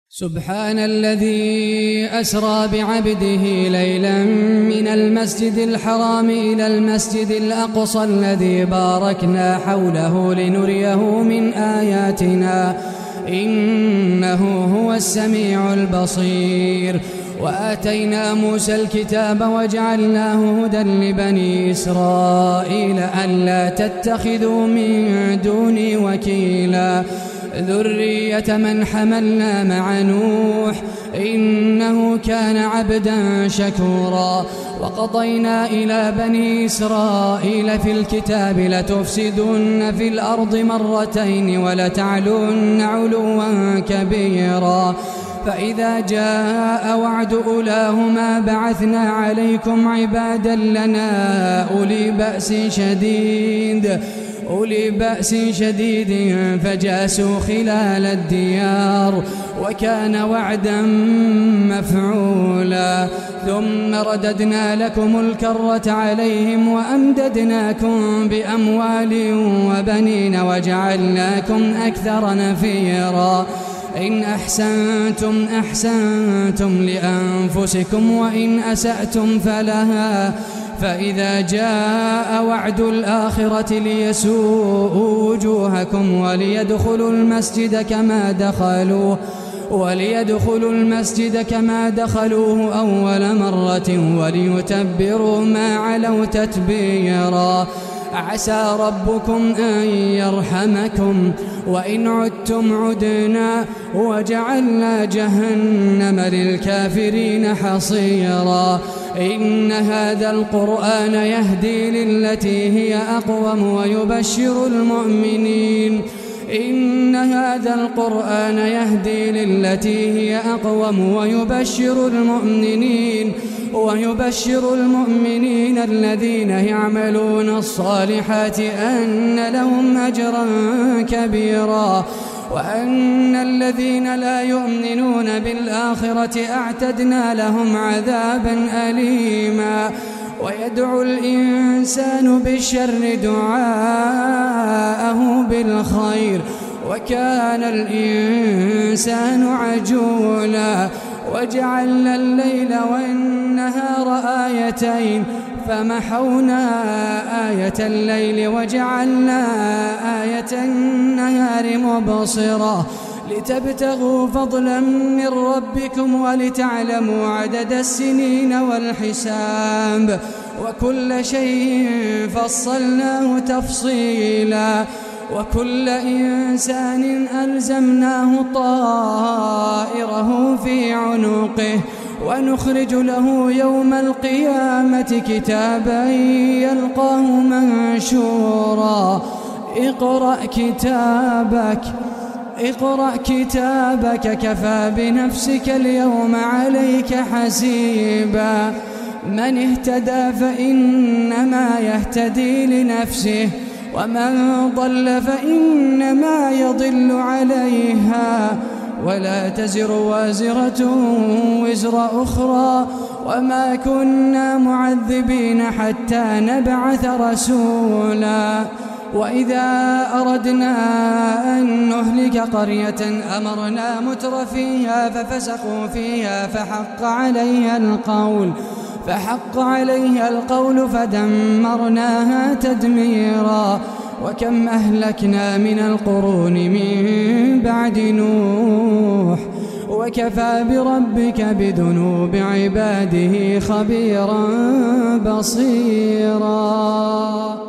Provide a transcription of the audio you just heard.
سبحان الذي أسرى بعبده ليلا من المسجد الحرام إلى المسجد الأقصى الذي باركنا حوله لنريه من آياتنا إنه هو السميع البصير. وآتينا موسى الكتاب وجعلناه هدى لبني إسرائيل ألا تتخذوا من دوني وكيلا ذرية من حملنا مع نوح إنه كان عبدا شكورا. وقضينا إلى بني إسرائيل في الكتاب لتفسدن في الأرض مرتين ولتعلن علوا كبيرا فإذا جاء وعد أولاهما بعثنا عليكم عبادا لنا أولي بأس شديد فجاسوا خلال الديار وكان وعدا مفعولا. ثم رددنا لكم الكرة عليهم وأمددناكم بأموال وبنين وجعلناكم أكثر نفيرا. إن أحسنتم لأنفسكم وإن أسأتم فلها فإذا جاء وعد الآخرة ليسوءوا وجوهكم وليدخلوا المسجد كما دخلوه أول مرة وليتبروا ما علوا تتبيرا. عسى ربكم أن يرحمكم وإن عدتم عدنا وجعلنا جهنم للكافرين حصيرا. إن هذا القرآن يهدي للتي هي أقوم ويبشر المؤمنين الذين يعملون الصالحات أن لهم أجرا كبيرا وأن الذين لا يؤمنون بالآخرة أعتدنا لهم عذابا أليما. ويدعو الإنسان بالشر دعاءه بالخير وكان الإنسان عجولا. وجعلنا الليل والنهار آيتين فمحونا آية الليل وجعلنا آية النهار مبصرة لتبتغوا فضلا من ربكم ولتعلموا عدد السنين والحساب وكل شيء فصلناه تفصيلا. وكل إنسان ألزمناه طائره في عنقه ونخرج له يوم القيامة كتابا يلقاه منشورا. اقرأ كتابك كفى بنفسك اليوم عليك حسيبا. من اهتدى فإنما يهتدي لنفسه ومن ضل فإنما يضل عليها ولا تزر وازرة وزر أخرى وما كنا معذبين حتى نبعث رسولا. وإذا أردنا أن نهلك قرية أمرنا متر فيها ففسقوا فيها فحق عليها القول فدمرناها تدميرا. وكم أهلكنا من القرون من بعد نوح وكفى بربك بذنوب عباده خبيرا بصيرا.